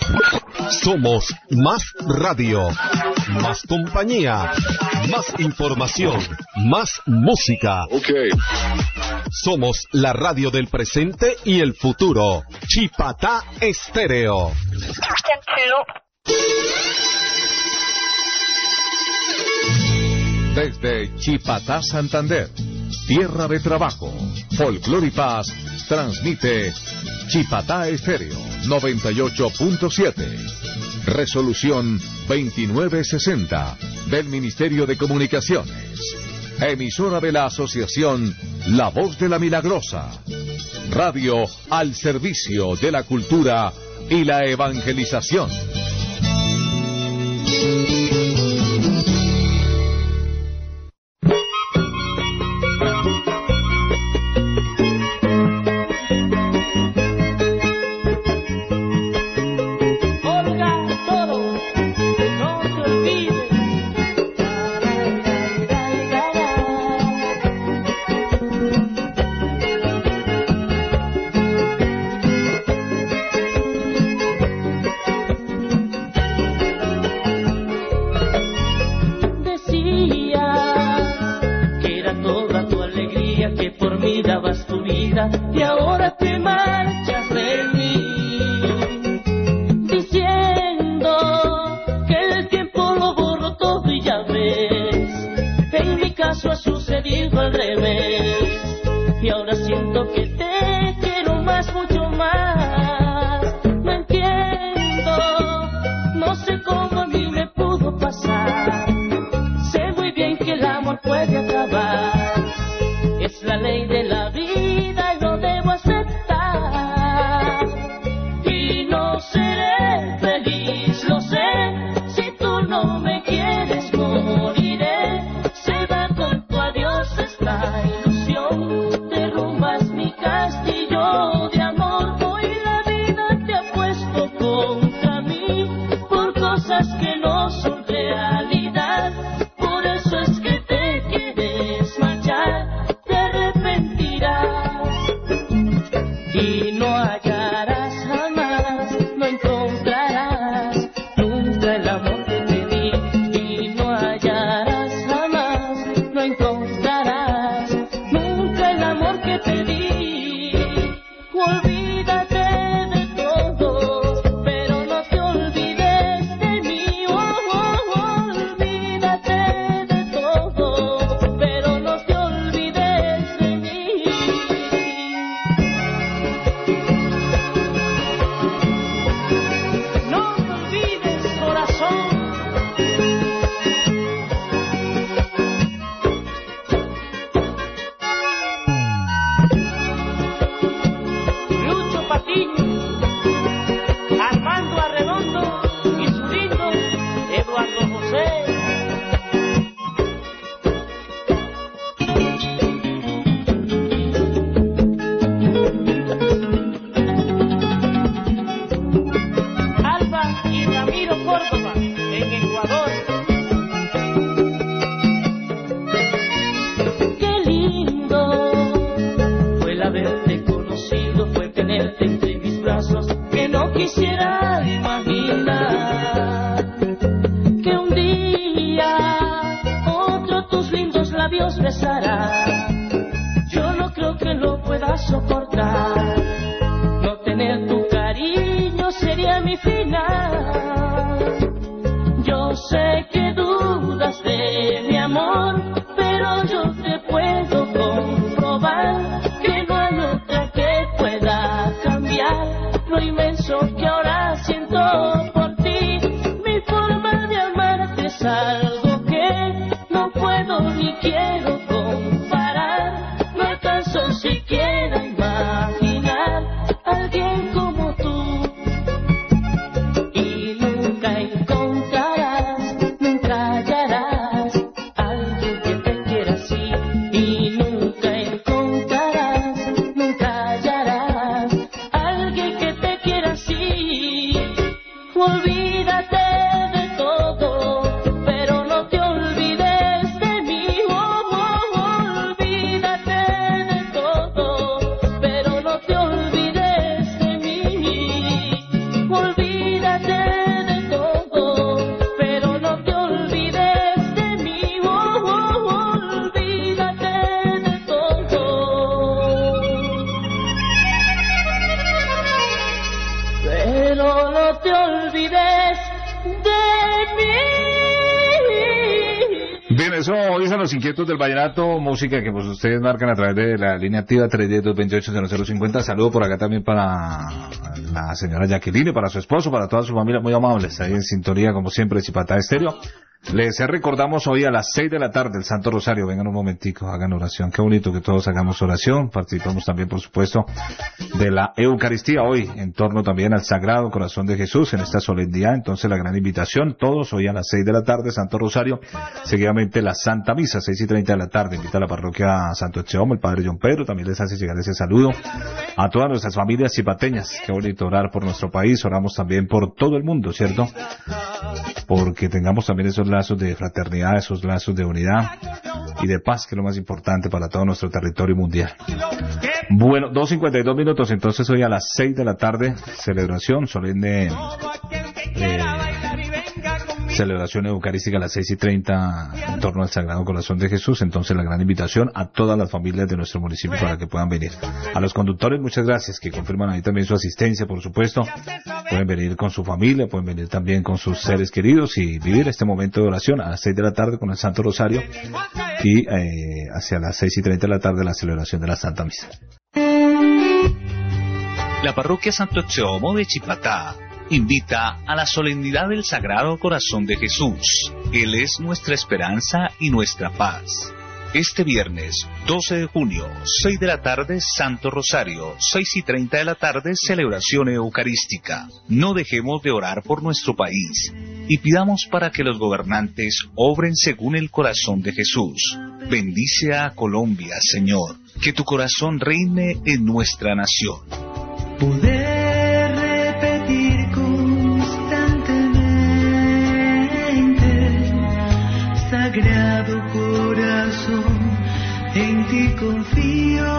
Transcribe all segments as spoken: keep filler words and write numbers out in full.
Somos más radio, más compañía, más información, más música. Okay. Somos la radio del presente y el futuro. Chipatá Estéreo. Desde Chipatá, Santander, tierra de trabajo, folclor y paz, transmite Chipatá Estéreo noventa y ocho punto siete. Resolución veintinueve sesenta del Ministerio de Comunicaciones. Emisora de la Asociación La Voz de la Milagrosa. Radio al servicio de la cultura y la evangelización. Y ahora te marchas de mí, diciendo que el tiempo lo borró todo y ya ves, en mi caso ha sucedido al revés, y ahora siento que te quiero más, mucho más, no entiendo, no sé cómo a mí me pudo pasar, sé muy bien que el amor puede acabar, es la ley de la vida. cielo, no te olvides de mí. Bien, eso dicen los inquietos del vallenato, música que pues ustedes marcan a través de la línea activa tres diez, dos veintiocho, cero cero cincuenta. Saludo por acá también para la señora Jacqueline, para su esposo, para toda su familia, muy amables, ahí en sintonía como siempre de Chipatá Estéreo. Les recordamos hoy a las seis de la tarde el Santo Rosario. Vengan un momentico, hagan oración. Qué bonito que todos hagamos oración. Participamos también, por supuesto, de la Eucaristía hoy, en torno también al Sagrado Corazón de Jesús en esta solemnidad. Entonces la gran invitación, todos hoy a las seis de la tarde, Santo Rosario. Seguidamente la Santa Misa, seis y treinta de la tarde. Invita a la parroquia Santo Exeomo, el Padre John Pedro. También les hace llegar ese saludo a todas nuestras familias chipateñas. Qué bonito orar por nuestro país. Oramos también por todo el mundo, ¿cierto? Porque tengamos también esos lazos de fraternidad, esos lazos de unidad y de paz, que es lo más importante para todo nuestro territorio mundial. Bueno, dos cincuenta y dos minutos, entonces hoy a las seis de la tarde, celebración solemne, eh, celebración eucarística a las seis y treinta en torno al Sagrado Corazón de Jesús. Entonces la gran invitación a todas las familias de nuestro municipio para que puedan venir. A los conductores, muchas gracias, que confirman ahí también su asistencia, por supuesto. Pueden venir con su familia, pueden venir también con sus seres queridos y vivir este momento de oración a las seis de la tarde con el Santo Rosario y eh, hacia las seis y treinta de la tarde la celebración de la Santa Misa. La parroquia Santo Exeomo de Chipatá invita a la solemnidad del Sagrado Corazón de Jesús. Él es nuestra esperanza y nuestra paz. Este viernes doce de junio, seis de la tarde, Santo Rosario, seis y treinta de la tarde, celebración eucarística. No dejemos de orar por nuestro país y pidamos para que los gobernantes obren según el corazón de Jesús. Bendice a Colombia, Señor, que tu corazón reine en nuestra nación. Poder repetir constantemente, Sagrado Corazón, en ti confío.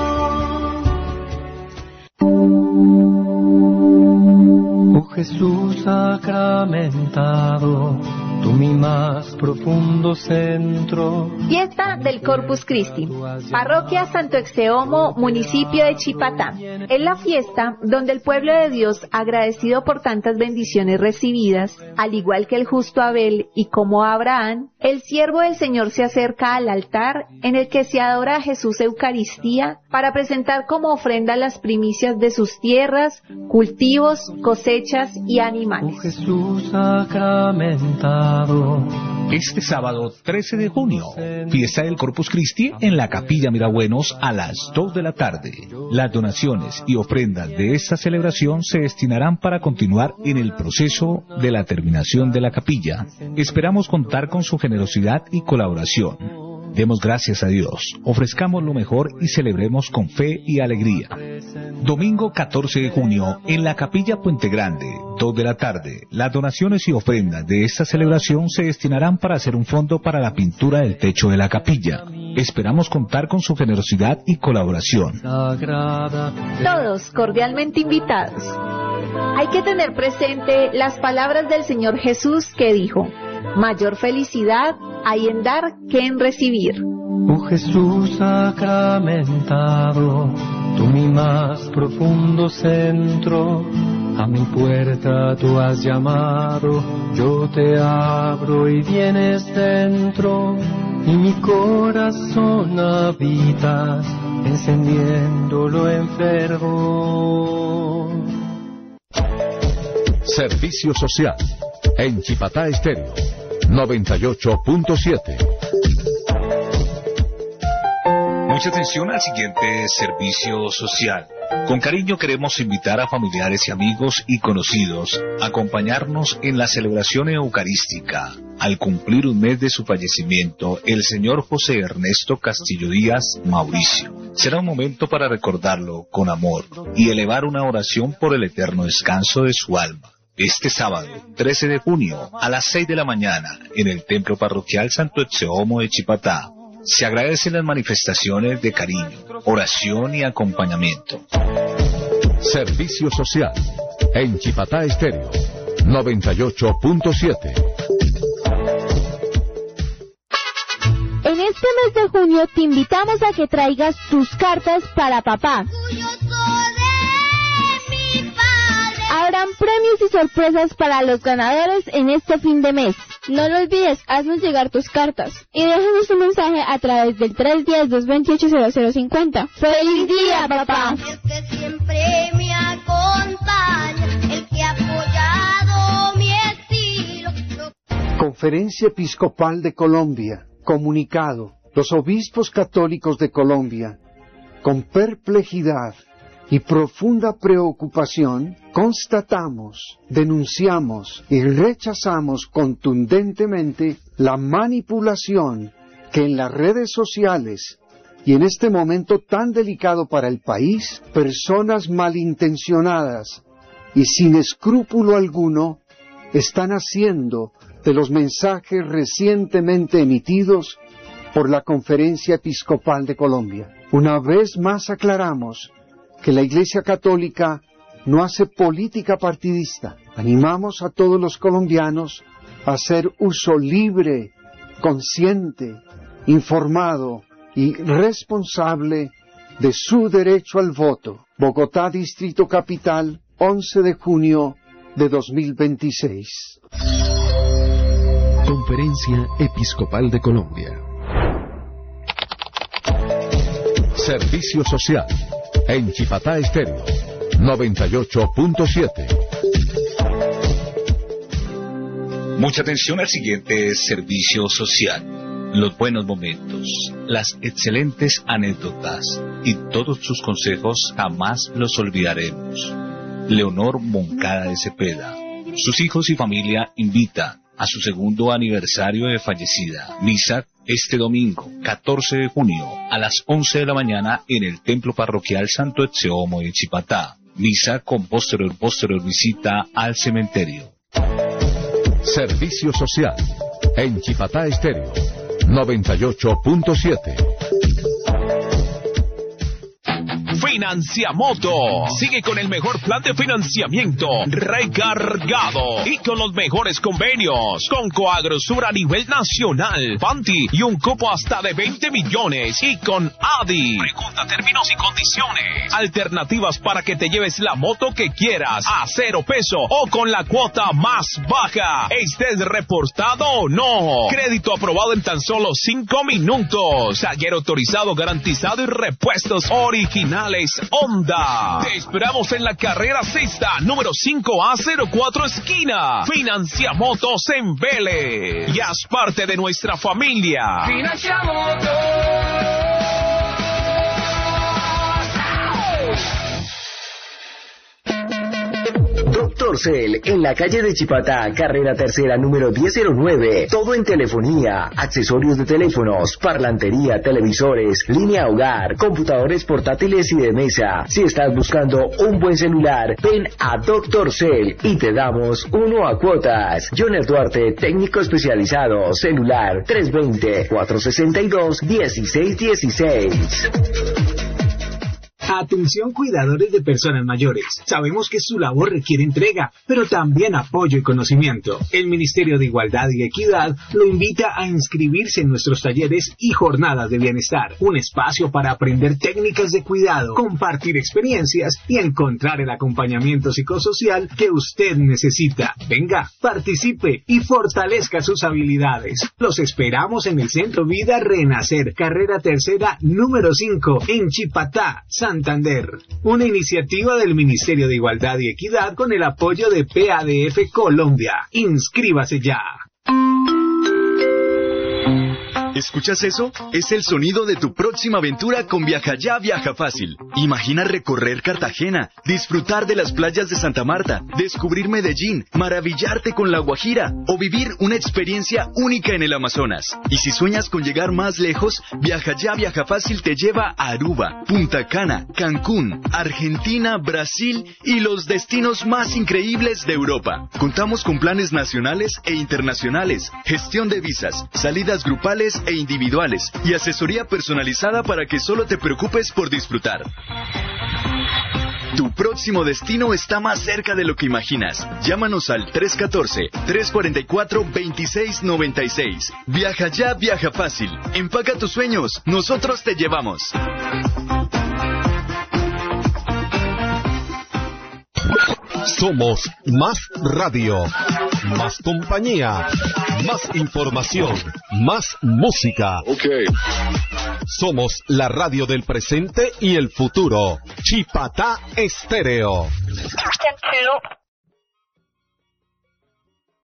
Oh Jesús sacramentado, tú mi más profundo centro. Fiesta del Corpus Christi, Parroquia Santo Exeomo, municipio de Chipatá. Es la fiesta donde el pueblo de Dios, agradecido por tantas bendiciones recibidas, al igual que el justo Abel y como Abraham, el siervo del Señor se acerca al altar en el que se adora a Jesús Eucaristía para presentar como ofrenda las primicias de sus tierras, cultivos, cosechas y animales. Oh Jesús sacramentado. Este sábado trece de junio, fiesta del Corpus Christi en la Capilla Mirabuenos a las dos de la tarde. Las donaciones y ofrendas de esta celebración se destinarán para continuar en el proceso de la terminación de la capilla. Esperamos contar con su generosidad y colaboración. Demos gracias a Dios, ofrezcamos lo mejor y celebremos con fe y alegría. Domingo catorce de junio, en la Capilla Puente Grande, dos de la tarde, las donaciones y ofrendas de esta celebración se destinarán para hacer un fondo para la pintura del techo de la capilla. Esperamos contar con su generosidad y colaboración. Todos cordialmente invitados. Hay que tener presente las palabras del Señor Jesús que dijo: mayor felicidad hay en dar que en recibir. Oh Jesús sacramentado, tú mi más profundo centro, a mi puerta tú has llamado, yo te abro y vienes dentro, y mi corazón habitas, encendiéndolo en fervor. Servicio social en Chipatá Estéreo noventa y ocho punto siete. Mucha atención al siguiente servicio social. Con cariño queremos invitar a familiares y amigos y conocidos a acompañarnos en la celebración eucarística. Al cumplir un mes de su fallecimiento, el señor José Ernesto Castillo Díaz Mauricio. Será un momento para recordarlo con amor y elevar una oración por el eterno descanso de su alma. Este sábado, trece de junio, a las seis de la mañana, en el Templo Parroquial Santo Exeomo de Chipatá, se agradecen las manifestaciones de cariño, oración y acompañamiento. Servicio social en Chipatá Estéreo noventa y ocho punto siete. En este mes de junio te invitamos a que traigas tus cartas para papá. Habrán premios sorpresas para los ganadores en este fin de mes. No lo olvides, haznos llegar tus cartas y déjanos un mensaje a través del tres uno cero, dos dos ocho, cero cero cinco cero. ¡Feliz día, papá! El que siempre me acompaña, el que ha apoyado mi estilo. Conferencia Episcopal de Colombia. Comunicado. Los obispos católicos de Colombia, con perplejidad y profunda preocupación, constatamos, denunciamos y rechazamos contundentemente la manipulación que en las redes sociales y en este momento tan delicado para el país, personas malintencionadas y sin escrúpulo alguno están haciendo de los mensajes recientemente emitidos por la Conferencia Episcopal de Colombia. Una vez más aclaramos que la Iglesia Católica no hace política partidista. Animamos a todos los colombianos a hacer uso libre, consciente, informado y responsable de su derecho al voto. Bogotá, Distrito Capital, once de junio de dos mil veintiséis. Conferencia Episcopal de Colombia. Servicio Social en Chipatá Estéreo noventa y ocho punto siete. Mucha atención al siguiente servicio social. Los buenos momentos, las excelentes anécdotas y todos sus consejos jamás los olvidaremos. Leonor Moncada de Cepeda, sus hijos y familia invitan a su segundo aniversario de fallecida. Misa este domingo, catorce de junio, a las once de la mañana en el Templo Parroquial Santo Exeomo de Chipatá. Misa con posterior posterior visita al cementerio. Servicio Social en Chipatá Estéreo noventa y ocho punto siete. Financiamoto sigue con el mejor plan de financiamiento recargado y con los mejores convenios con Coagrosur a nivel nacional, Fanti y un cupo hasta de veinte millones y con A D I. Pregunta términos y condiciones. Alternativas para que te lleves la moto que quieras a cero peso o con la cuota más baja. ¿Estés reportado o no? Crédito aprobado en tan solo cinco minutos. Taller autorizado, garantizado y repuestos originales Honda. Te esperamos en la carrera sexta, número cinco A cero cuatro esquina. Financiamotos en Vélez. Y haz parte de nuestra familia. Financiamotos. Doctor Cel, en la calle de Chipatá, carrera tercera, número diez cero nueve. Todo en telefonía, accesorios de teléfonos, parlantería, televisores, línea hogar, computadores portátiles y de mesa. Si estás buscando un buen celular, ven a Doctor Cel y te damos uno a cuotas. Joner Duarte, técnico especializado, celular tres dos cero, cuatro seis dos, uno seis uno seis. Atención cuidadores de personas mayores. Sabemos que su labor requiere entrega, pero también apoyo y conocimiento. El Ministerio de Igualdad y Equidad lo invita a inscribirse en nuestros talleres y jornadas de bienestar. Un espacio para aprender técnicas de cuidado, compartir experiencias y encontrar el acompañamiento psicosocial que usted necesita. Venga, participe y fortalezca sus habilidades. Los esperamos en el Centro Vida Renacer, carrera tercera, número cinco, en Chipatá, Santander. Una iniciativa del Ministerio de Igualdad y Equidad con el apoyo de P A D F Colombia. Inscríbase ya. ¿Escuchas eso? Es el sonido de tu próxima aventura con Viaja Ya, Viaja Fácil. Imagina recorrer Cartagena, disfrutar de las playas de Santa Marta, descubrir Medellín, maravillarte con La Guajira o vivir una experiencia única en el Amazonas. Y si sueñas con llegar más lejos, Viaja Ya, Viaja Fácil te lleva a Aruba, Punta Cana, Cancún, Argentina, Brasil y los destinos más increíbles de Europa. Contamos con planes nacionales e internacionales, gestión de visas, salidas grupales e individuales y asesoría personalizada para que solo te preocupes por disfrutar. Tu próximo destino está más cerca de lo que imaginas. Llámanos al tres uno cuatro, tres cuatro cuatro, dos seis nueve seis. Viaja Ya, Viaja Fácil. Empaca tus sueños. Nosotros te llevamos. Somos más radio, más compañía, más información, más música. Okay. Somos la radio del presente y el futuro. Chipatá Estéreo. Ten two.